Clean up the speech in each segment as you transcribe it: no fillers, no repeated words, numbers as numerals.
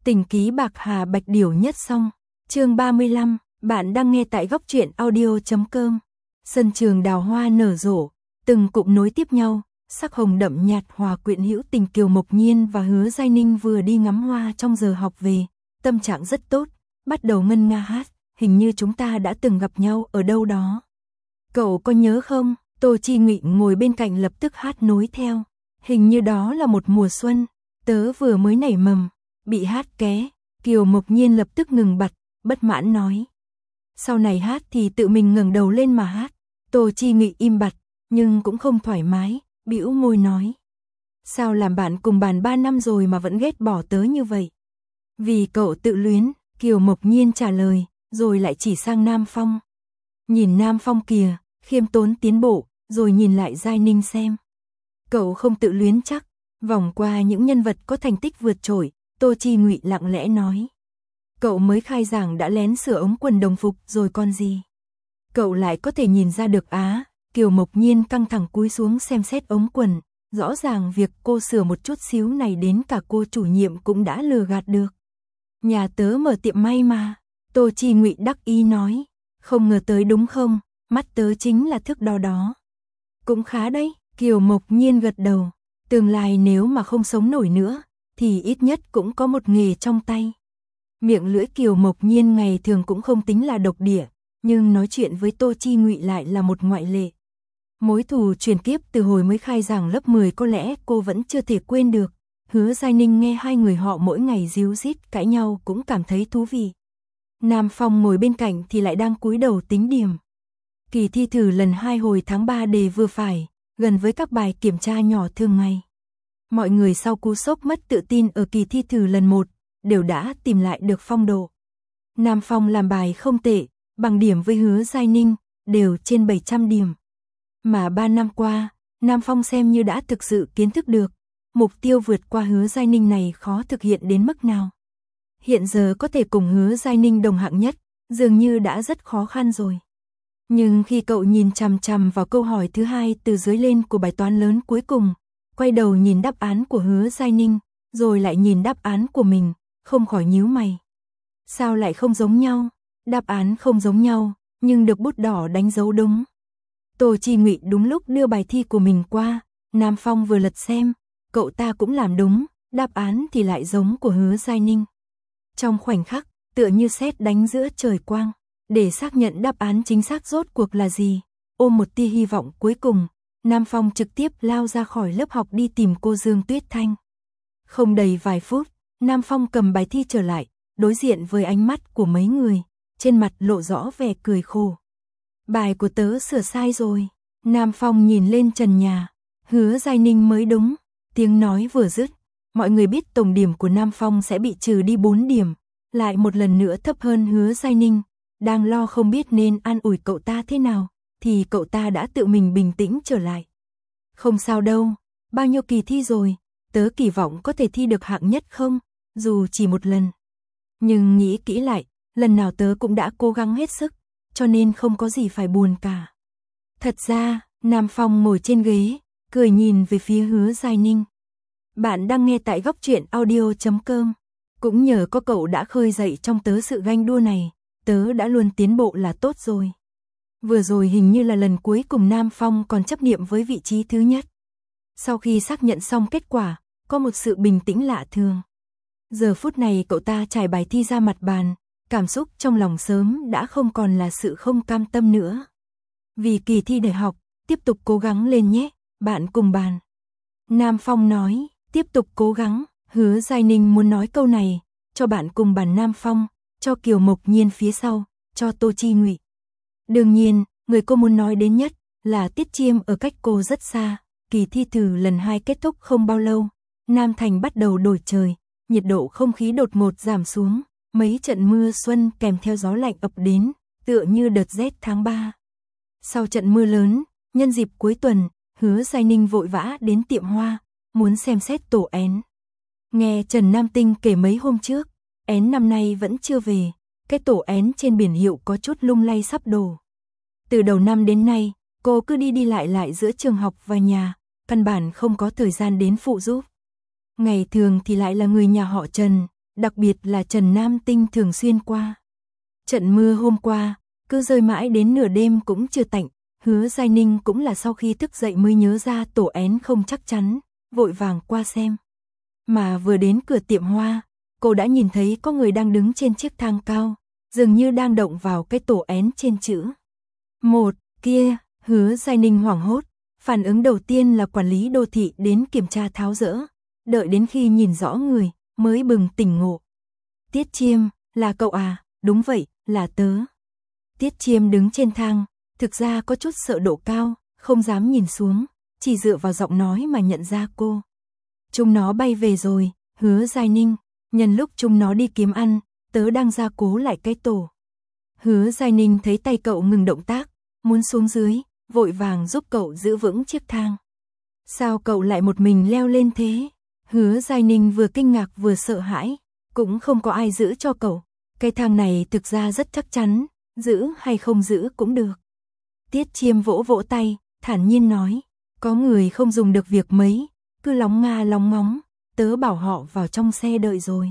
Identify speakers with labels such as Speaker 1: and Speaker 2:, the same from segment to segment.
Speaker 1: Tình ký bạc hà bạch điểu nhất xong. Chương 35, bạn đang nghe tại góc truyện audio.com. Sân trường đào hoa nở rộ, từng cụm nối tiếp nhau, sắc hồng đậm nhạt hòa quyện hữu tình. Kiều Mộc Nhiên và Hứa Giai Ninh vừa đi ngắm hoa trong giờ học về, tâm trạng rất tốt, bắt đầu ngân nga hát, hình như chúng ta đã từng gặp nhau ở đâu đó. Cậu có nhớ không? Tô Chi Nghị ngồi bên cạnh lập tức hát nối theo. Hình như đó là một mùa xuân, tớ vừa mới nảy mầm, bị hát ké. Kiều Mộc Nhiên lập tức ngừng bặt, bất mãn nói. Sau này hát thì tự mình ngẩng đầu lên mà hát. Tô Chi Nghị im bặt, nhưng cũng không thoải mái, bĩu môi nói. Sao làm bạn cùng bàn 3 năm rồi mà vẫn ghét bỏ tớ như vậy? Vì cậu tự luyến, Kiều Mộc Nhiên trả lời, rồi lại chỉ sang Nam Phong. Nhìn Nam Phong kìa, khiêm tốn tiến bộ, rồi nhìn lại Giai Ninh xem. Cậu không tự luyến chắc. Vòng qua những nhân vật có thành tích vượt trội, Tô Chi Nghị lặng lẽ nói. Cậu mới khai giảng đã lén sửa ống quần đồng phục rồi con gì. Cậu lại có thể nhìn ra được á. Kiều Mộc Nhiên căng thẳng cúi xuống xem xét ống quần. Rõ ràng việc cô sửa một chút xíu này đến cả cô chủ nhiệm cũng đã lừa gạt được. Nhà tớ mở tiệm may mà. Tô Chi Nghị đắc ý nói. Không ngờ tới đúng không, mắt tớ chính là thước đo đó. Cũng khá đấy, Kiều Mộc Nhiên gật đầu. Tương lai nếu mà không sống nổi nữa, thì ít nhất cũng có một nghề trong tay. Miệng lưỡi Kiều Mộc Nhiên ngày thường cũng không tính là độc địa, nhưng nói chuyện với Tô Chi Nghị lại là một ngoại lệ. Mối thù truyền kiếp từ hồi mới khai giảng lớp 10 có lẽ cô vẫn chưa thể quên được. Hứa Giai Ninh nghe hai người họ mỗi ngày díu dít cãi nhau cũng cảm thấy thú vị. Nam Phong ngồi bên cạnh thì lại đang cúi đầu tính điểm. Kỳ thi thử lần 2 hồi tháng 3 đề vừa phải, gần với các bài kiểm tra nhỏ thường ngày. Mọi người sau cú sốc mất tự tin ở kỳ thi thử lần 1, đều đã tìm lại được phong độ. Nam Phong làm bài không tệ, bằng điểm với Hứa Giai Ninh, đều trên 700 điểm. Mà 3 năm qua, Nam Phong xem như đã thực sự kiến thức được, mục tiêu vượt qua Hứa Giai Ninh này khó thực hiện đến mức nào. Hiện giờ có thể cùng Hứa Giai Ninh đồng hạng nhất, dường như đã rất khó khăn rồi. Nhưng khi cậu nhìn chằm chằm vào câu hỏi thứ 2 từ dưới lên của bài toán lớn cuối cùng, quay đầu nhìn đáp án của Hứa Giai Ninh, rồi lại nhìn đáp án của mình, không khỏi nhíu mày. Sao lại không giống nhau? Đáp án không giống nhau, nhưng được bút đỏ đánh dấu đúng. Tô Chi Nghị đúng lúc đưa bài thi của mình qua, Nam Phong vừa lật xem, cậu ta cũng làm đúng, đáp án thì lại giống của Hứa Giai Ninh. Trong khoảnh khắc, tựa như sét đánh giữa trời quang, để xác nhận đáp án chính xác rốt cuộc là gì, ôm một tia hy vọng cuối cùng, Nam Phong trực tiếp lao ra khỏi lớp học đi tìm cô Dương Tuyết Thanh. Không đầy vài phút, Nam Phong cầm bài thi trở lại, đối diện với ánh mắt của mấy người, trên mặt lộ rõ vẻ cười khổ. Bài của tớ sửa sai rồi. Nam Phong nhìn lên trần nhà, Hứa Giai Ninh mới đúng. Tiếng nói vừa dứt, mọi người biết tổng điểm của Nam Phong sẽ bị trừ đi 4 điểm, lại một lần nữa thấp hơn Hứa Giai Ninh. Đang lo không biết nên an ủi cậu ta thế nào, thì cậu ta đã tự mình bình tĩnh trở lại. Không sao đâu, bao nhiêu kỳ thi rồi, tớ kỳ vọng có thể thi được hạng nhất không, dù chỉ một lần. Nhưng nghĩ kỹ lại, lần nào tớ cũng đã cố gắng hết sức, cho nên không có gì phải buồn cả. Thật ra, Nam Phong ngồi trên ghế, cười nhìn về phía Hứa Giai Ninh. Bạn đang nghe tại góc truyện audio.com. Cũng nhờ có cậu đã khơi dậy trong tớ sự ganh đua này, tớ đã luôn tiến bộ là tốt rồi. Vừa rồi hình như là lần cuối cùng Nam Phong còn chấp niệm với vị trí thứ nhất. Sau khi xác nhận xong kết quả, có một sự bình tĩnh lạ thường. Giờ phút này cậu ta trải bài thi ra mặt bàn, cảm xúc trong lòng sớm đã không còn là sự không cam tâm nữa. Vì kỳ thi đại học, tiếp tục cố gắng lên nhé, bạn cùng bàn. Nam Phong nói, tiếp tục cố gắng. Hứa Giai Ninh muốn nói câu này, cho bạn cùng bàn Nam Phong, cho Kiều Mộc Nhiên phía sau, cho Tô Chi Nghị. Đương nhiên, người cô muốn nói đến nhất là Tiết Chiêm ở cách cô rất xa. Kỳ thi thử lần 2 kết thúc không bao lâu, Nam Thành bắt đầu đổi trời, nhiệt độ không khí đột ngột giảm xuống, mấy trận mưa xuân kèm theo gió lạnh ập đến, tựa như đợt rét tháng 3. Sau trận mưa lớn, nhân dịp cuối tuần, Hứa Giai Ninh vội vã đến tiệm hoa, muốn xem xét tổ én. Nghe Trần Nam Tinh kể mấy hôm trước, én năm nay vẫn chưa về, cái tổ én trên biển hiệu có chút lung lay sắp đổ. Từ đầu năm đến nay, cô cứ đi lại giữa trường học và nhà, căn bản không có thời gian đến phụ giúp. Ngày thường thì lại là người nhà họ Trần, đặc biệt là Trần Nam Tinh thường xuyên qua. Trận mưa hôm qua, cứ rơi mãi đến nửa đêm cũng chưa tạnh, Hứa Giai Ninh cũng là sau khi thức dậy mới nhớ ra tổ én không chắc chắn, vội vàng qua xem. Mà vừa đến cửa tiệm hoa, cô đã nhìn thấy có người đang đứng trên chiếc thang cao, dường như đang động vào cái tổ én trên chữ 1 kia. Hứa Giai Ninh hoảng hốt, phản ứng đầu tiên là quản lý đô thị đến kiểm tra tháo dỡ, đợi đến khi nhìn rõ người, mới bừng tỉnh ngộ. Tiết Chiêm, là cậu à? Đúng vậy, là tớ. Tiết Chiêm đứng trên thang, thực ra có chút sợ độ cao, không dám nhìn xuống, chỉ dựa vào giọng nói mà nhận ra cô. Chúng nó bay về rồi, Hứa Giai Ninh, nhân lúc chúng nó đi kiếm ăn, tớ đang gia cố lại cái tổ. Hứa Giai Ninh thấy tay cậu ngừng động tác, muốn xuống dưới, vội vàng giúp cậu giữ vững chiếc thang. Sao cậu lại một mình leo lên thế? Hứa Giai Ninh vừa kinh ngạc vừa sợ hãi, cũng không có ai giữ cho cậu. Cái thang này thực ra rất chắc chắn, giữ hay không giữ cũng được. Tiết Chiêm vỗ vỗ tay, thản nhiên nói, có người không dùng được việc mấy, cứ lóng nga lóng ngóng, tớ bảo họ vào trong xe đợi rồi.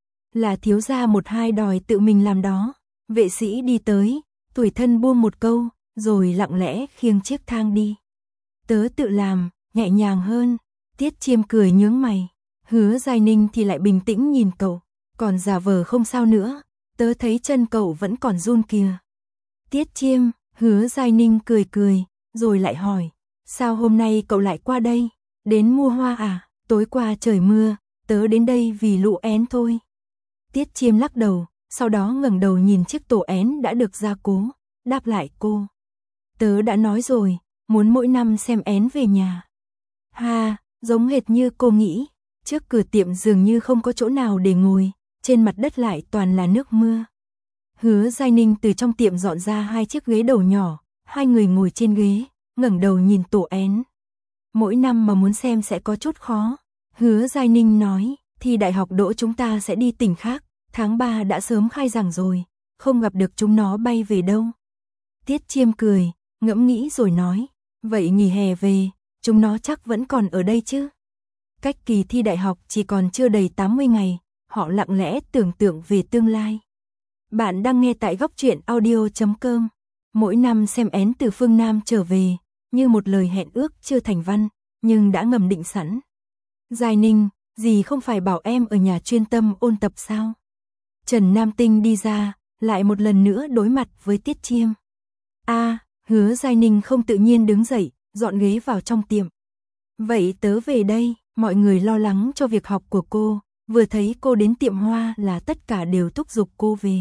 Speaker 1: Là thiếu gia một hai đòi tự mình làm đó. Vệ sĩ đi tới, tủi thân buông một câu, rồi lặng lẽ khiêng chiếc thang đi. Tớ tự làm, nhẹ nhàng hơn. Tiết Chiêm cười nhướng mày. Hứa Giai Ninh thì lại bình tĩnh nhìn cậu, còn giả vờ không sao nữa, tớ thấy chân cậu vẫn còn run kìa. Tiết Chiêm, Hứa Giai Ninh cười cười, rồi lại hỏi, sao hôm nay cậu lại qua đây? Đến mua hoa à? Tối qua trời mưa, tớ đến đây vì lũ én thôi. Tiết Chiêm lắc đầu, sau đó ngẩng đầu nhìn chiếc tổ én đã được gia cố, đáp lại cô. Tớ đã nói rồi, muốn mỗi năm xem én về nhà. Ha, giống hệt như cô nghĩ, trước cửa tiệm dường như không có chỗ nào để ngồi, trên mặt đất lại toàn là nước mưa. Hứa Giai Ninh từ trong tiệm dọn ra hai chiếc ghế đầu nhỏ, hai người ngồi trên ghế, ngẩng đầu nhìn tổ én. Mỗi năm mà muốn xem sẽ có chút khó. Hứa Giai Ninh nói, thi đại học đỗ chúng ta sẽ đi tỉnh khác, tháng 3 đã sớm khai giảng rồi, không gặp được chúng nó bay về đâu. Tiết Chiêm cười, ngẫm nghĩ rồi nói, vậy nghỉ hè về, chúng nó chắc vẫn còn ở đây chứ. Cách kỳ thi đại học chỉ còn chưa đầy 80 ngày, họ lặng lẽ tưởng tượng về tương lai. Bạn đang nghe tại goctruyện.audio.com. Mỗi năm xem én từ phương Nam trở về, như một lời hẹn ước chưa thành văn, nhưng đã ngầm định sẵn. Giai Ninh, dì không phải bảo em ở nhà chuyên tâm ôn tập sao? Trần Nam Tinh đi ra, lại một lần nữa đối mặt với Tiết Chiêm. Hứa Giai Ninh không tự nhiên đứng dậy, dọn ghế vào trong tiệm. Vậy tớ về đây, mọi người lo lắng cho việc học của cô, vừa thấy cô đến tiệm hoa là tất cả đều thúc giục cô về.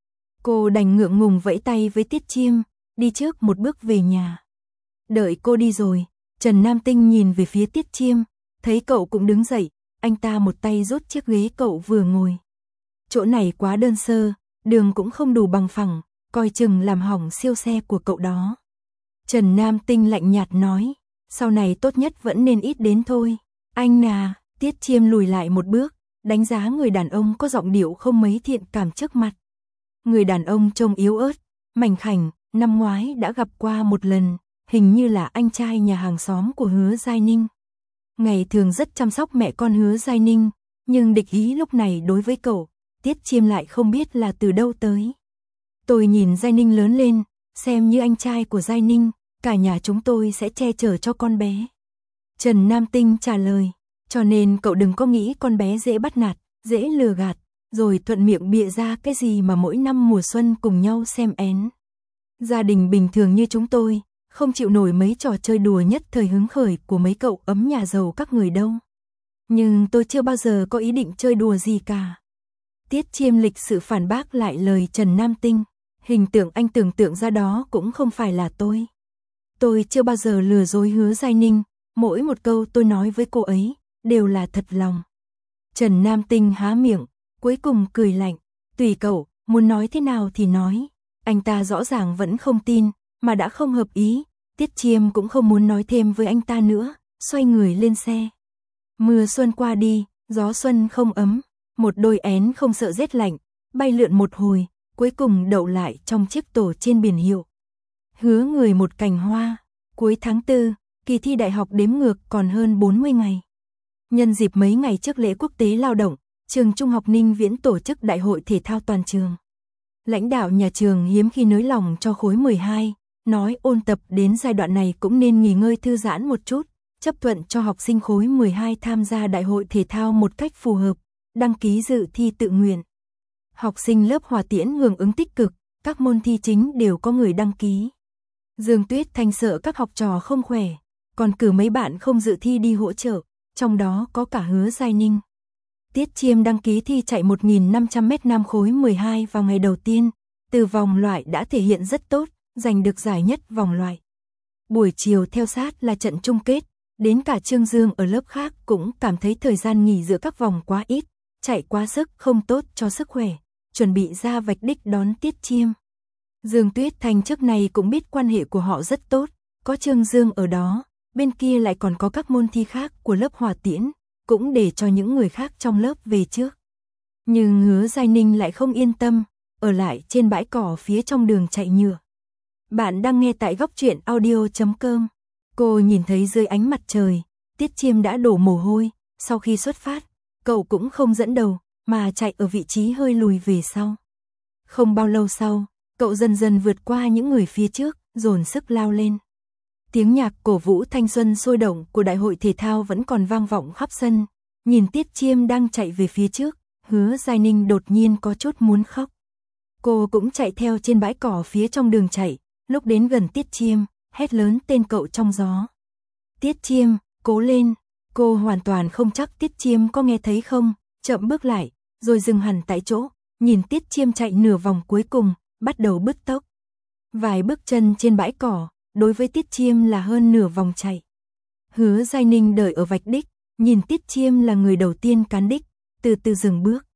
Speaker 1: Cô đành ngượng ngùng vẫy tay với Tiết Chiêm, đi trước một bước về nhà. Đợi cô đi rồi, Trần Nam Tinh nhìn về phía Tiết Chiêm, thấy cậu cũng đứng dậy, anh ta một tay rút chiếc ghế cậu vừa ngồi. Chỗ này quá đơn sơ, đường cũng không đủ bằng phẳng, coi chừng làm hỏng siêu xe của cậu đó. Trần Nam Tinh lạnh nhạt nói, sau này tốt nhất vẫn nên ít đến thôi. Anh à, Tiết Chiêm lùi lại một bước, đánh giá người đàn ông có giọng điệu không mấy thiện cảm trước mặt. Người đàn ông trông yếu ớt, mảnh khảnh, năm ngoái đã gặp qua một lần, hình như là anh trai nhà hàng xóm của Hứa Giai Ninh. Ngày thường rất chăm sóc mẹ con Hứa Giai Ninh, nhưng địch ý lúc này đối với cậu, Tiết Chiêm lại không biết là từ đâu tới. Tôi nhìn Giai Ninh lớn lên, xem như anh trai của Giai Ninh, cả nhà chúng tôi sẽ che chở cho con bé. Trần Nam Tinh trả lời, cho nên cậu đừng có nghĩ con bé dễ bắt nạt, dễ lừa gạt, rồi thuận miệng bịa ra cái gì mà mỗi năm mùa xuân cùng nhau xem én. Gia đình bình thường như chúng tôi, không chịu nổi mấy trò chơi đùa nhất thời hứng khởi của mấy cậu ấm nhà giàu các người đâu. Nhưng tôi chưa bao giờ có ý định chơi đùa gì cả. Tiết Chiêm lịch sự phản bác lại lời Trần Nam Tinh, hình tượng anh tưởng tượng ra đó cũng không phải là tôi. Tôi chưa bao giờ lừa dối Hứa Giai Ninh, mỗi một câu tôi nói với cô ấy, đều là thật lòng. Trần Nam Tinh há miệng, cuối cùng cười lạnh, tùy cậu, muốn nói thế nào thì nói. Anh ta rõ ràng vẫn không tin, mà đã không hợp ý, Tiết Chiêm cũng không muốn nói thêm với anh ta nữa, xoay người lên xe. Mưa xuân qua đi, gió xuân không ấm, một đôi én không sợ rét lạnh, bay lượn một hồi, cuối cùng đậu lại trong chiếc tổ trên biển hiệu. Hứa người một cành hoa, cuối tháng 4, kỳ thi đại học đếm ngược còn hơn 40 ngày. Nhân dịp mấy ngày trước lễ quốc tế lao động, trường Trung học Ninh Viễn tổ chức đại hội thể thao toàn trường. Lãnh đạo nhà trường hiếm khi nới lòng cho khối 12, nói ôn tập đến giai đoạn này cũng nên nghỉ ngơi thư giãn một chút, chấp thuận cho học sinh khối 12 tham gia đại hội thể thao một cách phù hợp, đăng ký dự thi tự nguyện. Học sinh lớp Hòa Tiễn hưởng ứng tích cực, các môn thi chính đều có người đăng ký. Dương Tuyết Thanh sợ các học trò không khỏe, còn cử mấy bạn không dự thi đi hỗ trợ, trong đó có cả Hứa Giai Ninh. Tiết Chiêm đăng ký thi chạy 1.500m nam khối 12 vào ngày đầu tiên, từ vòng loại đã thể hiện rất tốt, giành được giải nhất vòng loại. Buổi chiều theo sát là trận chung kết, đến cả Trương Dương ở lớp khác cũng cảm thấy thời gian nghỉ giữa các vòng quá ít, chạy quá sức không tốt cho sức khỏe, chuẩn bị ra vạch đích đón Tiết Chiêm. Dương Tuyết Thanh trước này cũng biết quan hệ của họ rất tốt, có Trương Dương ở đó, bên kia lại còn có các môn thi khác của lớp Hòa Tiễn, cũng để cho những người khác trong lớp về trước. Nhưng Hứa Giai Ninh lại không yên tâm, ở lại trên bãi cỏ phía trong đường chạy nhựa. Bạn đang nghe tại góc truyện audio.com. Cô nhìn thấy dưới ánh mặt trời, Tiết Chiêm đã đổ mồ hôi, sau khi xuất phát, cậu cũng không dẫn đầu, mà chạy ở vị trí hơi lùi về sau. Không bao lâu sau, cậu dần dần vượt qua những người phía trước, dồn sức lao lên. Tiếng nhạc cổ vũ thanh xuân sôi động của đại hội thể thao vẫn còn vang vọng khắp sân. Nhìn Tiết Chiêm đang chạy về phía trước, Hứa Giai Ninh đột nhiên có chút muốn khóc. Cô cũng chạy theo trên bãi cỏ phía trong đường chạy, lúc đến gần Tiết Chiêm, hét lớn tên cậu trong gió. Tiết Chiêm, cố lên, cô hoàn toàn không chắc Tiết Chiêm có nghe thấy không, chậm bước lại, rồi dừng hẳn tại chỗ, nhìn Tiết Chiêm chạy nửa vòng cuối cùng, bắt đầu bứt tốc. Vài bước chân trên bãi cỏ, đối với Tiết Chiêm là hơn nửa vòng chạy. Hứa Giai Ninh đợi ở vạch đích, nhìn Tiết Chiêm là người đầu tiên cán đích, từ từ dừng bước.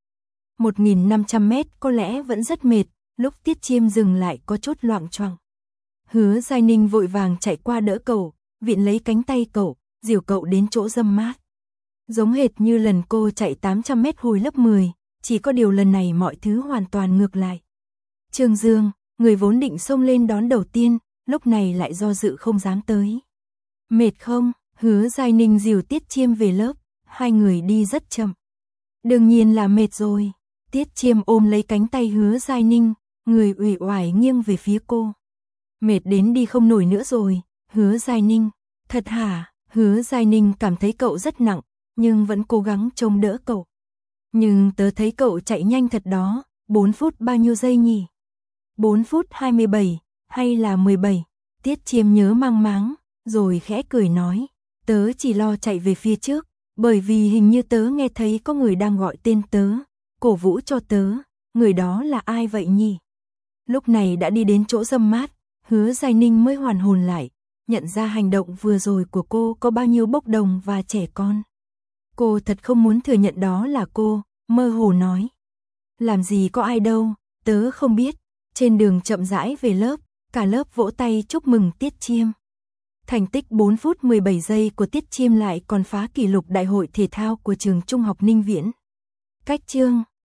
Speaker 1: 1.500m có lẽ vẫn rất mệt, lúc Tiết Chiêm dừng lại có chút loạng choạng. Hứa Giai Ninh vội vàng chạy qua đỡ cậu, vịn lấy cánh tay cậu, dìu cậu đến chỗ râm mát. Giống hệt như lần cô chạy 800m hồi lớp 10, chỉ có điều lần này mọi thứ hoàn toàn ngược lại. Trương Dương, người vốn định xông lên đón đầu tiên, lúc này lại do dự không dám tới. Mệt không? Hứa Giai Ninh dìu Tiết Chiêm về lớp, hai người đi rất chậm. Đương nhiên là mệt rồi. Tiết Chiêm ôm lấy cánh tay Hứa Giai Ninh, người uể oải nghiêng về phía cô. Mệt đến đi không nổi nữa rồi, Hứa Giai Ninh. Thật hả? Hứa Giai Ninh cảm thấy cậu rất nặng, nhưng vẫn cố gắng trông đỡ cậu. Nhưng tớ thấy cậu chạy nhanh thật đó, 4 phút bao nhiêu giây nhỉ? 4 phút 27, hay là 17? Tiết Chiêm nhớ mang máng, rồi khẽ cười nói, tớ chỉ lo chạy về phía trước, bởi vì hình như tớ nghe thấy có người đang gọi tên tớ, cổ vũ cho tớ, người đó là ai vậy nhỉ? Lúc này đã đi đến chỗ râm mát, Hứa Giai Ninh mới hoàn hồn lại, nhận ra hành động vừa rồi của cô có bao nhiêu bốc đồng và trẻ con. Cô thật không muốn thừa nhận đó là cô, mơ hồ nói. Làm gì có ai đâu, tớ không biết. Trên đường chậm rãi về lớp, cả lớp vỗ tay chúc mừng Tiết Chiêm. Thành tích 4 phút 17 giây của Tiết Chiêm lại còn phá kỷ lục đại hội thể thao của trường Trung học Ninh Viễn. Cách chương